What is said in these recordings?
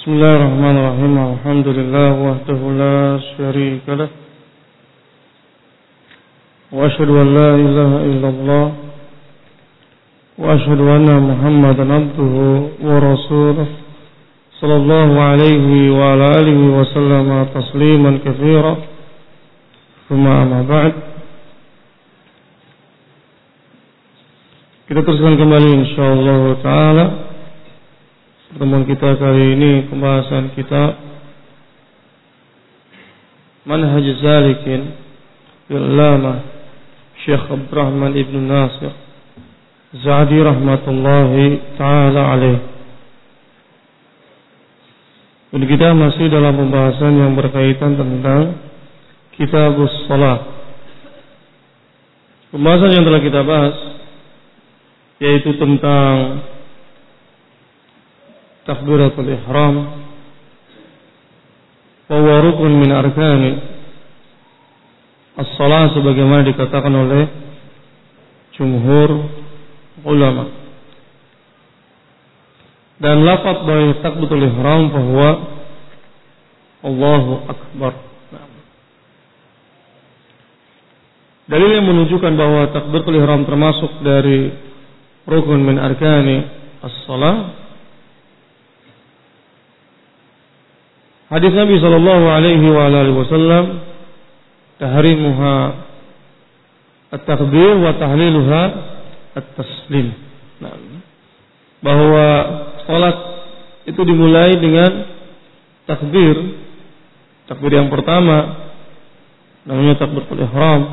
Bismillahirrahmanirrahim. Alhamdulillah wahdahu la syarika lah. Wa asyhadu an la ilaha illallah wa asyhadu anna Muhammadan abduhu wa rasuluh sallallahu alaihi wa ala alihi wa sallama tasliman katsira. Tsumma amma ba'd. Kita teruskan kembali insyaallah taala pertemuan kita kali ini, pembahasan kitab Manhaj Salikin Al-Allamah Syekh Abdurrahman Ibn Nasir Sa'di rahmatullahi ta'ala alaih. Dan kita masih dalam pembahasan yang berkaitan tentang Kitabus Shalah. Pembahasan yang telah kita bahas yaitu tentang takbiratul ihram wa huwa rukun min arkani as-shalah, sebagaimana dikatakan oleh jumhur ulama. Dan lafaz dari takbiratul ihram bahwa Allahu akbar. Dalil yang menunjukkan bahwa takbiratul ihram termasuk dari rukun min arkani as-shalah, hadis Nabi sallallahu alaihi wa alihi wasallam, tahrimuha at-takbir wa tahliluha at-taslim. Nah, bahwa salat itu dimulai dengan takbir. Takbir yang pertama namanya takbiratul ihram.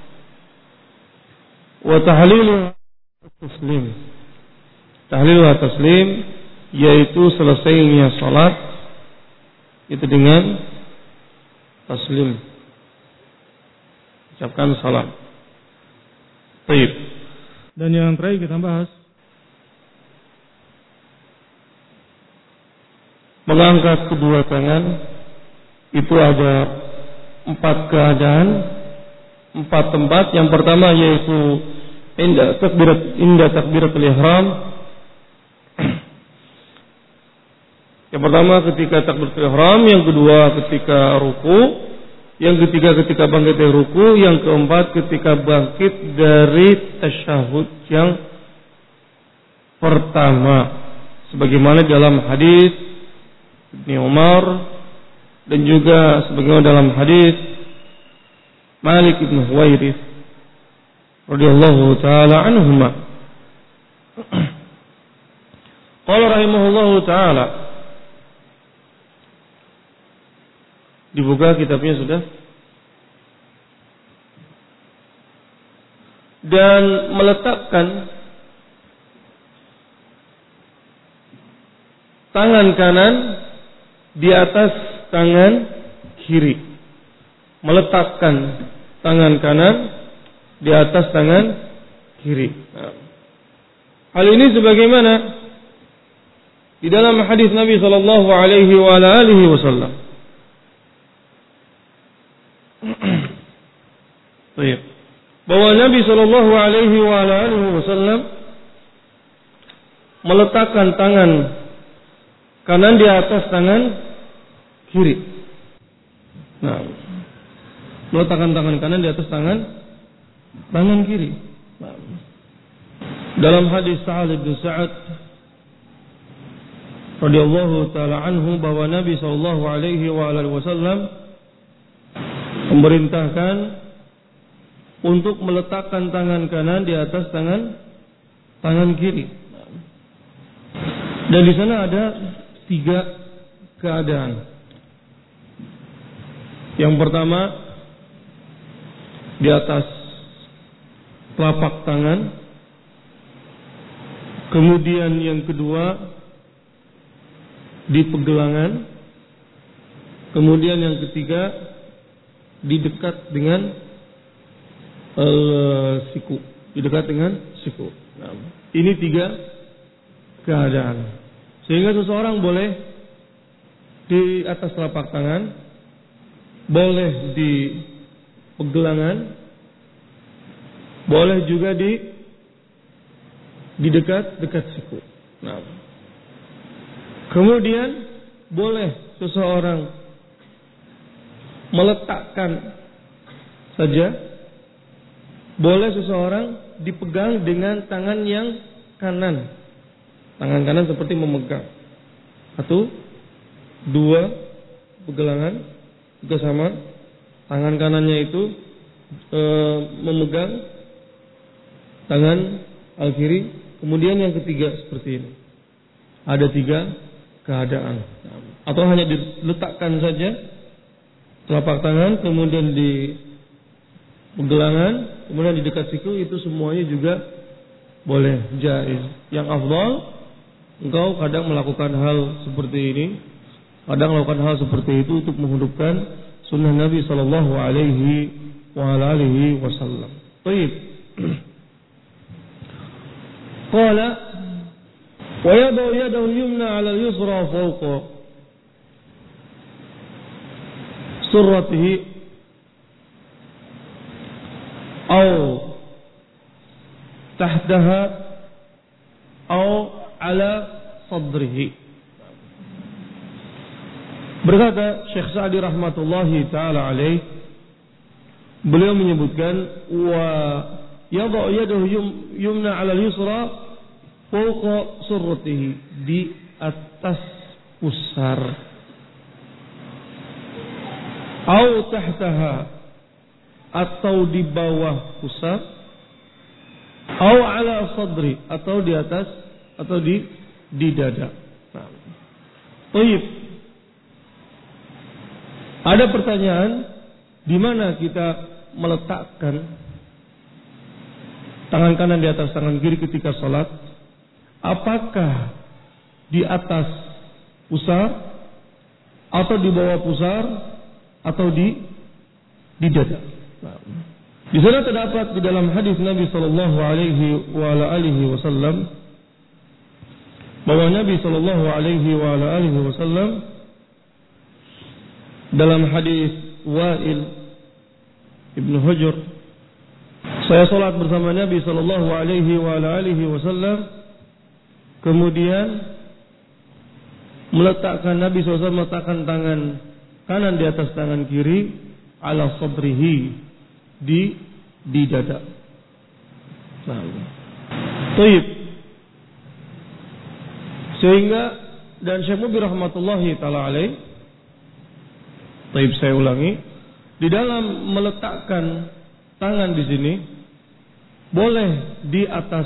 Wa tahliluha at-taslim. Tahliluha at-taslim yaitu selesainya salat itu dengan taslim, ucapkan salam. Baik. Dan yang terakhir kita bahas mengangkat kedua tangan. Itu ada 4 keadaan, 4 tempat. Yang pertama yaitu inda takbiratul ihram. Yang pertama ketika takbiratul ihram, yang kedua ketika ruku, yang ketiga ketika bangkit dari ruku, yang keempat ketika bangkit dari tasyahud yang pertama, sebagaimana dalam hadis Ibnu Umar dan juga sebagaimana dalam hadis Malik bin Huwairits radhiyallahu taala anhuma. Qala rahimahullahu taala, dibuka kitabnya sudah. Dan meletakkan tangan kanan di atas tangan kiri. Meletakkan tangan kanan di atas tangan kiri. Nah, hal ini sebagaimana di dalam hadis Nabi sallallahu alaihi wa alihi wasallam. Baik. Bahwa Nabi sallallahu alaihi wa alihi wasallam meletakkan tangan kanan di atas tangan kiri. Nah, meletakkan tangan kanan di atas tangan kiri. Nah, dalam hadis Sa'ad bin Sa'ad radhiyallahu taala anhu bahwa Nabi sallallahu alaihi wa alihi wasallam memerintahkan untuk meletakkan tangan kanan di atas tangan kiri. Dan di sana ada 3 keadaan. Yang pertama di atas telapak tangan. Kemudian yang kedua di pegelangan. Kemudian yang ketiga di dekat dengan siku, di dekat dengan siku. Nah, ini 3 keadaan. Sehingga seseorang boleh di atas telapak tangan, boleh di pegelangan, boleh juga di dekat siku. Nah, kemudian boleh seseorang meletakkan saja, boleh seseorang dipegang dengan tangan yang kanan. Tangan kanan seperti memegang. Atau dua pegelangan juga sama. Tangan kanannya itu memegang tangan al-kiri. Kemudian yang ketiga seperti ini. Ada 3 keadaan. Atau hanya diletakkan saja telapak tangan, kemudian di pegelangan, kemudian di dekat siku, itu semuanya juga boleh, jaiz. Yang afdal, engkau kadang melakukan hal seperti ini, kadang melakukan hal seperti itu untuk menghidupkan sunnah Nabi sallallahu alaihi wasallam. Baik. Qala wa yad'u yadahu al-yumna 'ala al-yusra fawqa surratihi aw tahtaha aw 'ala sadrihi. Berkata Syekh Sa'di rahmatullahi taala alaih, beliau menyebutkan wa yad'u yadahu yumna 'ala al-yusra fawqa surratihi, di atas pusar, au tahtaha, atau di bawah pusar, au 'ala sadri, atau di atas, atau di dada. Baik. Ada pertanyaan, di mana kita meletakkan tangan kanan di atas tangan kiri ketika salat? Apakah di atas pusar, atau di bawah pusar, atau di dada? Di sana terdapat di dalam hadis Nabi sallallahu alaihi wasallam bahwa Nabi sallallahu alaihi wasallam dalam hadis Wa'il Ibn Hujr, saya salat bersama Nabi sallallahu alaihi wasallam, kemudian Nabi SAW meletakkan tangan kanan di atas tangan kiri, ala sadrihi, di dada. Taib. Sehingga, dan Syekh Mubir rahmatullahi taala alaih, taib, saya ulangi, di dalam meletakkan tangan di sini boleh di atas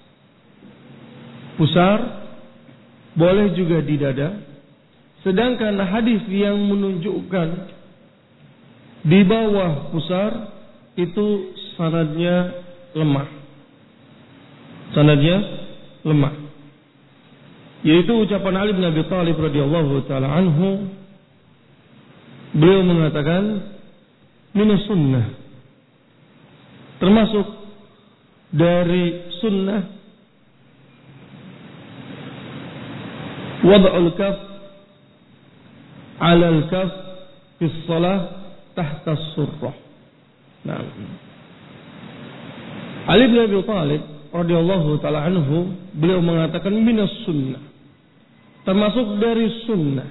pusar, boleh juga di dada. Sedangkan hadis yang menunjukkan di bawah pusar itu sanadnya lemah. Sanadnya lemah. Yaitu ucapan Ali bin Abi Thalib radhiyallahu taala anhu. Beliau mengatakan, minus sunnah, termasuk dari sunnah, wad'ul kaf 'ala al-kaf fi shalah tahta as-surrah. Nah, Ali bin Abi Thalib radhiyallahu taala anhu, beliau mengatakan minus sunnah, termasuk dari sunnah,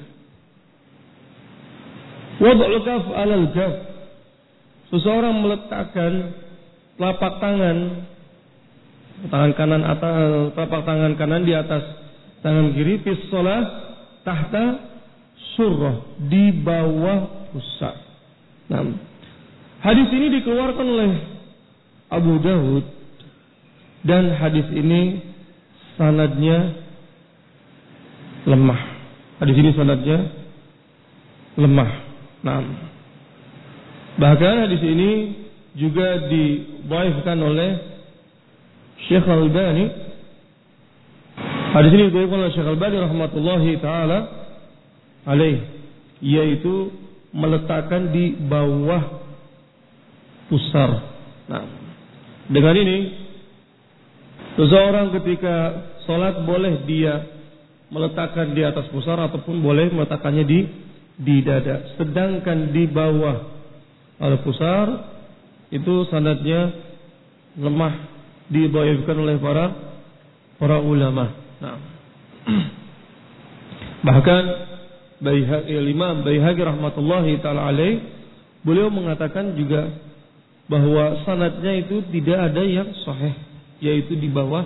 wad'ul kaf 'ala al-kaf, seseorang meletakkan telapak tangan kanan atas, telapak tangan kanan di atas tangan kiri, fi shalah tahta surrah, di bawah pusar. Nah, hadis ini dikeluarkan oleh Abu Dawud, dan hadis ini sanadnya lemah. Hadis ini sanadnya lemah. Nah, bahkan hadis ini juga didhaifkan oleh Syekh Al-Albani. Hadis ini didhaifkan oleh Syekh Al-Albani rahmatullahi taala alaih, yaitu meletakkan di bawah pusar. Nah, dengan ini seseorang ketika sholat boleh dia meletakkan di atas pusar, ataupun boleh meletakkannya di dada. Sedangkan di bawah al-pusar itu sanadnya lemah, didhaifkan oleh para ulama. Nah, bahkan Imam Baihaqi rahmatullahi taala alaih, beliau mengatakan juga bahwa sanadnya itu tidak ada yang sahih, yaitu di bawah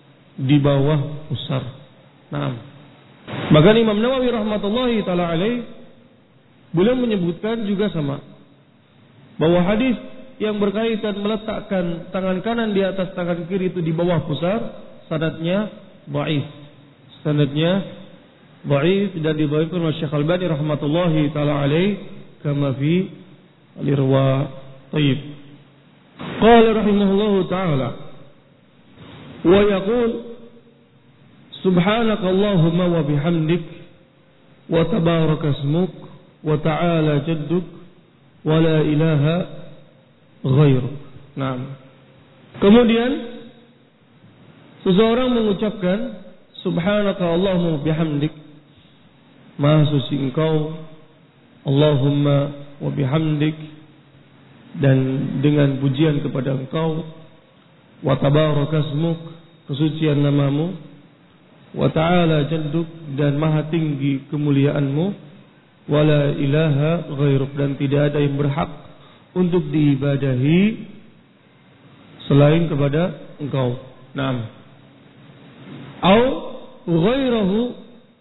usar. Nah, bahkan Imam Nawawi rahmatullahi taala alaih, beliau menyebutkan juga sama bahwa hadis yang berkaitan meletakkan tangan kanan di atas tangan kiri itu di bawah pusar, sanadnya dhaif. Sanadnya dhaif dan didhaifkan oleh Syekh Al-Albani rahmatullahi taala alaih kama fi al-Irwa. Tayyib. Qala rahimahullahu taala wa yaqul subhanaka Allahumma wa bihamdik wa tabaraka ismuk wa ta'ala jadduk wa la ilaha ghairuk. Nah, kemudian seseorang mengucapkan subhanaka Allahumma bihamdik, maha suci engkau Allahumma wa bihamdik, dan dengan pujian kepada engkau, wa tabaraka ismuk, kesucian namamu, wa ta'ala jadduk, dan maha tinggi kemuliaanmu, wa la ilaha ghairuk, dan tidak ada yang berhak untuk diibadahi selain kepada engkau. Naam. Au ghairahu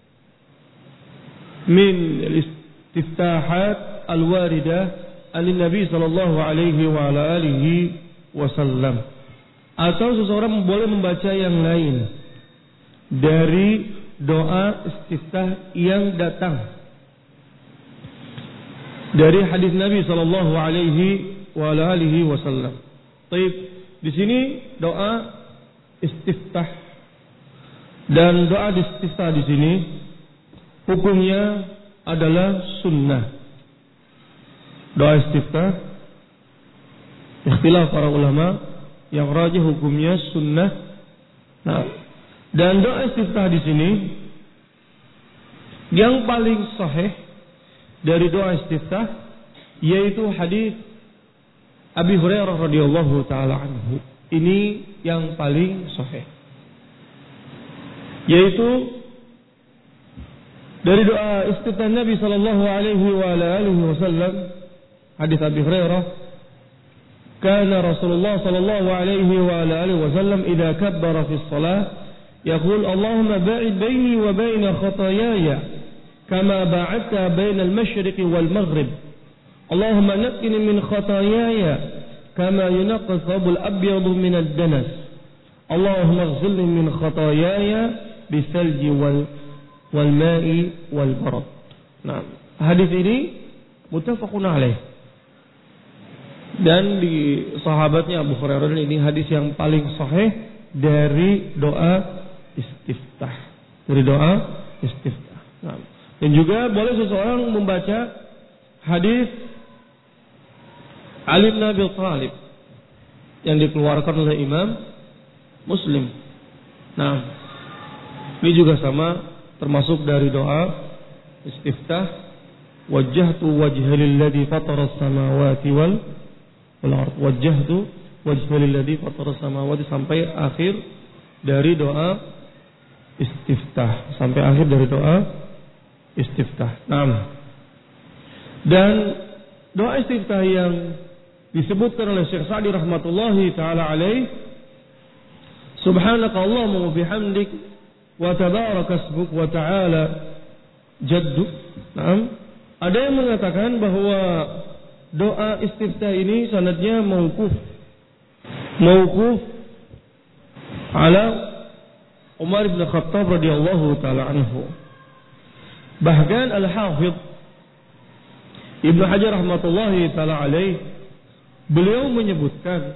min al-istiftahat al-waridah an-nabi sallallahu alaihi wa ala alihi wasallam. Atau seseorang boleh membaca yang lain dari doa istiftah yang datang dari hadis Nabi sallallahu alaihi wa alihi wasallam. Baik, di sini doa istiftah, dan doa istiftah di sini hukumnya adalah sunnah. Doa istiftah ikhtilaf para ulama, yang rajih hukumnya sunnah. Nah, dan doa istiftah di sini yang paling sahih dari doa istiftah yaitu hadis Abi Hurairah radhiyallahu taala anhu. Ini yang paling sahih, yaitu dari doa istiftah Nabi sallallahu alaihi wa alihi wasallam, hadis Abi Hurairah, kana Rasulullah sallallahu alaihi wa alihi wasallam idza kabbara fi shalah yaqul Allahumma ba'id baini wa baina khataayaya كما بعدت بين المشرق والمغرب اللهم نقني من خطاياي كما ينقى الثوب الأبيض من الدنس اللهم اغسلني من خطاياي بالثلج والماء والبرد. Nah, hadis ini muttafaqun alaih, dan di sahabatnya Abu Hurairah ini hadis yang paling sahih dari doa istiftah. Nah, dan juga boleh seseorang membaca hadis Ali bin Abi Thalib yang dikeluarkan oleh Imam Muslim. Nah, ini juga sama, termasuk dari doa istiftah, wajjahtu wajha lilladzi fatara as-samawati wal ard, wajjahtu wajha lilladzi fatara as-samawati, sampai akhir dari doa istiftah, sampai akhir dari doa istiftah. Nah, dan doa istiftah yang disebutkan oleh Syekh Sa'di rahmatullahi taala alaih, subhanaka Allahumma wa bihamdik wa tabaraka ismuk wa ta'ala jadduk. Nah, ada yang mengatakan bahwa doa istiftah ini sanadnya mauquf ala Umar bin Khattab radhiyallahu taala anhu. Bahkan Al-Hafidh Ibnu Hajar rahmatullahi taala alaih, beliau menyebutkan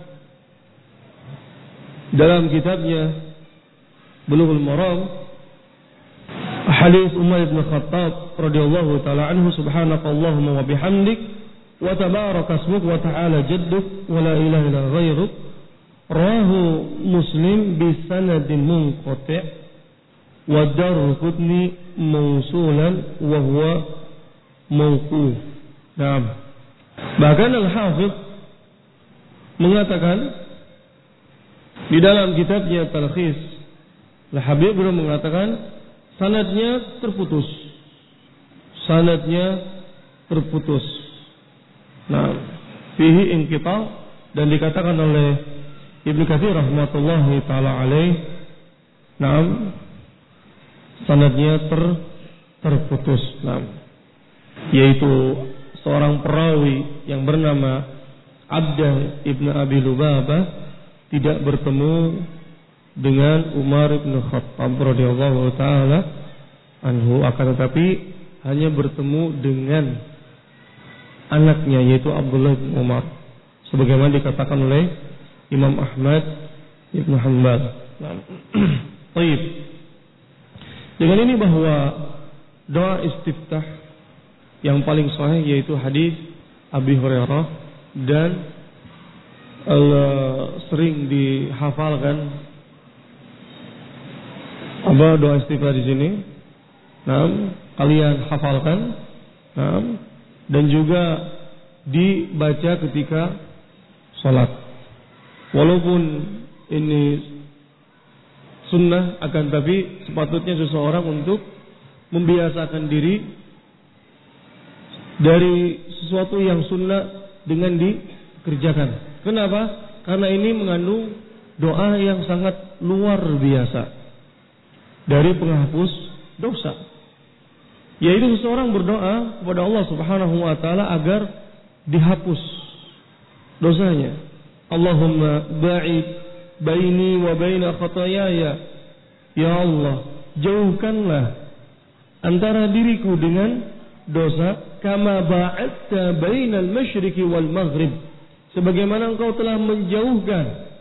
dalam kitabnya Bulughul Maram hadis Umar bin Khattab radhiyallahu taala anhu, subhanakallahumma wa bihamdik wa tabaraka ismuk wa ta'ala jadduk wa la ilaha illa ghairuk, rawahu Muslim bi sanadin munqati' wa Darqutni mausulan wa huwa mauquf. Nah, bahkan Al-Hafidh mengatakan di dalam kitabnya Talkhis Al-Habib, beliau mengatakan sanadnya terputus sanadnya terputus. Nah, fihi inqita, dan dikatakan oleh Ibnu Katsir rahmatullahi taala alaih, nah, sanadnya terputus. Nah, yaitu seorang perawi yang bernama Abdah ibnu Abi Lubabah tidak bertemu dengan Umar ibn Khattab radhiyallahu taala anhu, akan tetapi hanya bertemu dengan anaknya yaitu Abdullah bin Umar, sebagaimana dikatakan oleh Imam Ahmad ibn Hanbal. Baik. Dengan ini bahwa doa istiftah yang paling sahih yaitu hadis Abi Hurairah dan sering dihafalkan apa doa istiftah di sini. Nah, kalian hafalkan. Nah, dan juga dibaca ketika sholat. Walaupun ini sunnah, akan tapi sepatutnya seseorang untuk membiasakan diri dari sesuatu yang sunnah dengan dikerjakan. Kenapa? Karena ini mengandung doa yang sangat luar biasa dari penghapus dosa, yaitu seseorang berdoa kepada Allah Subhanahu wa taala agar dihapus dosanya. Allahumma ba'id baini wa baina khataayaya. Ya Allah, jauhkanlah antara diriku dengan dosa, kama ba'adta bainal masyriqi wal maghrib, sebagaimana engkau telah menjauhkan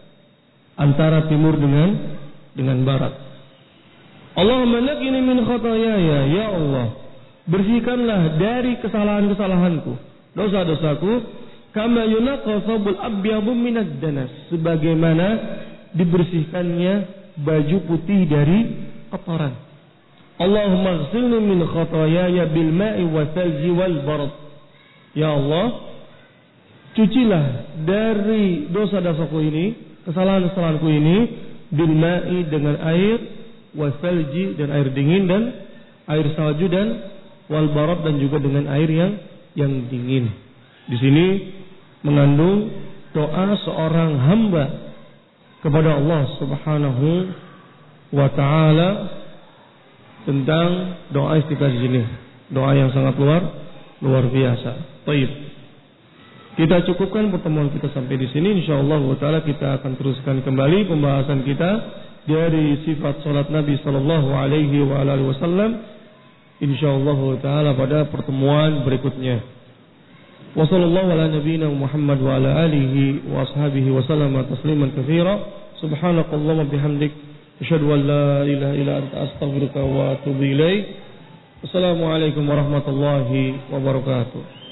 antara timur dengan barat. Allahumma naqqini min khataayaya. Ya Allah, bersihkanlah dari kesalahan-kesalahanku, dosa-dosaku, kama yunaqqa thawbul abyadu minad danas, sebagaimana dibersihkannya baju putih dari kotoran. Allahumma ighsilni min khataayaya bil ma'i wa thalji wal barad. Ya Allah, cucilah dari dosa-dosaku ini, kesalahan-kesalahanku ini, bil ma'i dengan air, wa thalji dan air dingin, dan air salju, dan wal barad dan juga dengan air yang dingin. Di sini mengandung doa seorang hamba kepada Allah Subhanahu wa taala tentang doa istiftah di sini. Doa yang sangat luar biasa. Baik. Kita cukupkan pertemuan kita sampai di sini. Insyaallah taala kita akan teruskan kembali pembahasan kita dari sifat salat Nabi sallallahu alaihi wa alihi wasallam insyaallah taala pada pertemuan berikutnya. Wa sallallahu ala nabiyyina Muhammad wa ala alihi wa ashabihi wa sallama tasliman katsira. Subhanakallahumma bihamdik asyhadu an la ilaha illa anta astaghfiruka wa atubu ilaik. Wassalamu alaikum warahmatullahi wabarakatuh.